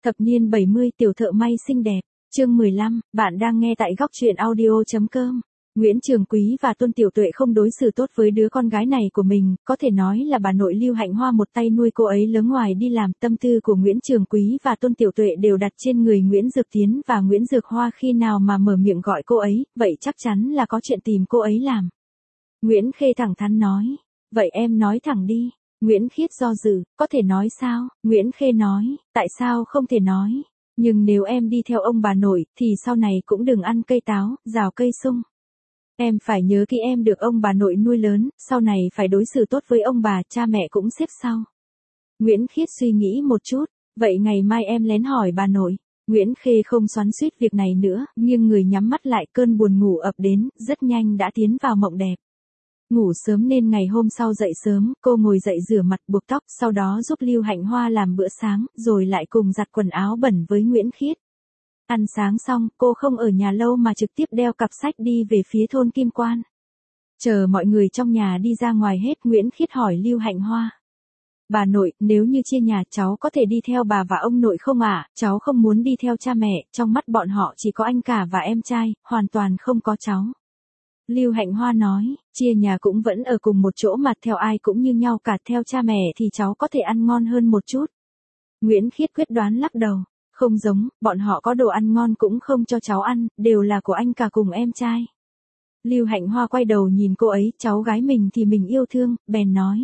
Thập niên 70 tiểu thợ may xinh đẹp, chương 15, bạn đang nghe tại góc truyện audio.com. Nguyễn Trường Quý và Tôn Tiểu Tuệ không đối xử tốt với đứa con gái này của mình, có thể nói là bà nội Lưu Hạnh Hoa một tay nuôi cô ấy lớn ngoài đi làm. Tâm tư của Nguyễn Trường Quý và Tôn Tiểu Tuệ đều đặt trên người Nguyễn Dược Tiến và Nguyễn Dược Hoa, khi nào mà mở miệng gọi cô ấy, vậy chắc chắn là có chuyện tìm cô ấy làm. Nguyễn Khê thẳng thắn nói, vậy em nói thẳng đi. Nguyễn Khiết do dự, có thể nói sao? Nguyễn Khê nói, tại sao không thể nói? Nhưng nếu em đi theo ông bà nội, thì sau này cũng đừng ăn cây táo, rào cây sung. Em phải nhớ khi em được ông bà nội nuôi lớn, sau này phải đối xử tốt với ông bà, cha mẹ cũng xếp sau. Nguyễn Khiết suy nghĩ một chút, vậy ngày mai em lén hỏi bà nội. Nguyễn Khê không xoắn xuýt việc này nữa, nhưng người nhắm mắt lại, cơn buồn ngủ ập đến, rất nhanh đã tiến vào mộng đẹp. Ngủ sớm nên ngày hôm sau dậy sớm, cô ngồi dậy rửa mặt buộc tóc, sau đó giúp Lưu Hạnh Hoa làm bữa sáng, rồi lại cùng giặt quần áo bẩn với Nguyễn Khiết. Ăn sáng xong, cô không ở nhà lâu mà trực tiếp đeo cặp sách đi về phía thôn Kim Quan. Chờ mọi người trong nhà đi ra ngoài hết, Nguyễn Khiết hỏi Lưu Hạnh Hoa. Bà nội, nếu như chia nhà cháu có thể đi theo bà và ông nội không ạ? Cháu không muốn đi theo cha mẹ, trong mắt bọn họ chỉ có anh cả và em trai, hoàn toàn không có cháu. Lưu Hạnh Hoa nói, chia nhà cũng vẫn ở cùng một chỗ mà, theo ai cũng như nhau cả, theo cha mẹ thì cháu có thể ăn ngon hơn một chút. Nguyễn Khiết quyết đoán lắc đầu, không giống, bọn họ có đồ ăn ngon cũng không cho cháu ăn, đều là của anh cả cùng em trai. Lưu Hạnh Hoa quay đầu nhìn cô ấy, cháu gái mình thì mình yêu thương, bèn nói.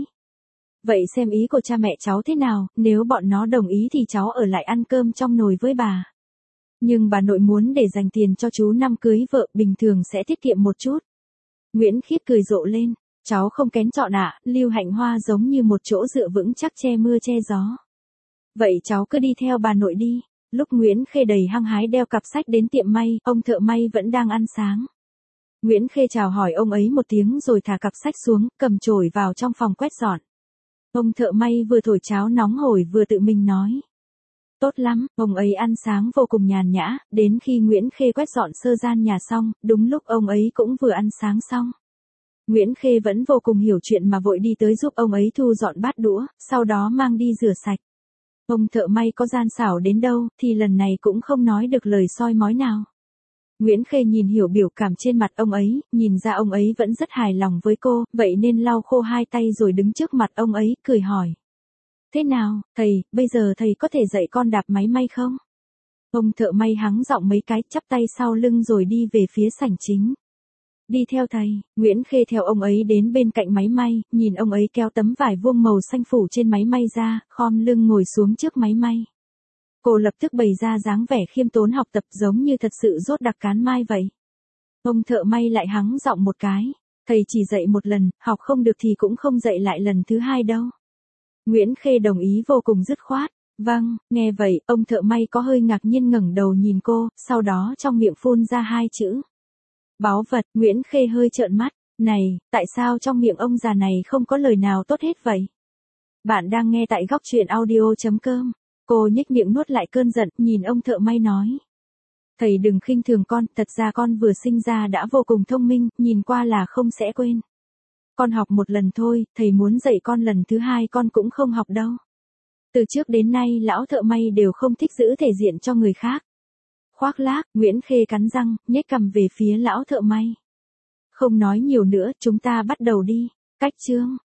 Vậy xem ý của cha mẹ cháu thế nào, nếu bọn nó đồng ý thì cháu ở lại ăn cơm trong nồi với bà. Nhưng bà nội muốn để dành tiền cho chú năm cưới vợ, bình thường sẽ tiết kiệm một chút. Nguyễn Khiết cười rộ lên, cháu không kén chọn ạ. Lưu Hạnh Hoa giống như một chỗ dựa vững chắc che mưa che gió. Vậy cháu cứ đi theo bà nội đi. Lúc Nguyễn Khê đầy hăng hái đeo cặp sách đến tiệm may, ông thợ may vẫn đang ăn sáng. Nguyễn Khê chào hỏi ông ấy một tiếng rồi thả cặp sách xuống, cầm chổi vào trong phòng quét dọn. Ông thợ may vừa thổi cháo nóng hổi vừa tự mình nói. Tốt lắm, ông ấy ăn sáng vô cùng nhàn nhã, đến khi Nguyễn Khê quét dọn sơ gian nhà xong, đúng lúc ông ấy cũng vừa ăn sáng xong. Nguyễn Khê vẫn vô cùng hiểu chuyện mà vội đi tới giúp ông ấy thu dọn bát đũa, sau đó mang đi rửa sạch. Ông thợ may có gian xảo đến đâu, thì lần này cũng không nói được lời soi mói nào. Nguyễn Khê nhìn hiểu biểu cảm trên mặt ông ấy, nhìn ra ông ấy vẫn rất hài lòng với cô, vậy nên lau khô hai tay rồi đứng trước mặt ông ấy, cười hỏi. Thế nào, thầy, bây giờ thầy có thể dạy con đạp máy may không? Ông thợ may hắng giọng mấy cái, chắp tay sau lưng rồi đi về phía sảnh chính. Đi theo thầy. Nguyễn Khê theo ông ấy đến bên cạnh máy may, nhìn ông ấy kéo tấm vải vuông màu xanh phủ trên máy may ra, khom lưng ngồi xuống trước máy may. Cô lập tức bày ra dáng vẻ khiêm tốn học tập, giống như thật sự dốt đặc cán mai vậy. Ông thợ may lại hắng giọng một cái. Thầy chỉ dạy một lần, học không được thì cũng không dạy lại lần thứ hai đâu. Nguyễn Khê đồng ý vô cùng dứt khoát. Vâng, nghe vậy, ông thợ may có hơi ngạc nhiên ngẩng đầu nhìn cô, sau đó trong miệng phun ra hai chữ. Báu vật. Nguyễn Khê hơi trợn mắt. Này, tại sao trong miệng ông già này không có lời nào tốt hết vậy? Bạn đang nghe tại góc truyện audio.com. Cô nhếch miệng nuốt lại cơn giận, nhìn ông thợ may nói. Thầy đừng khinh thường con, thật ra con vừa sinh ra đã vô cùng thông minh, nhìn qua là không sẽ quên. Con học một lần thôi, thầy muốn dạy con lần thứ hai con cũng không học đâu. Từ trước đến nay lão thợ may đều không thích giữ thể diện cho người khác. Khoác lác, Nguyễn Khê cắn răng, nhếch cằm về phía lão thợ may. Không nói nhiều nữa, chúng ta bắt đầu đi. Cách chương.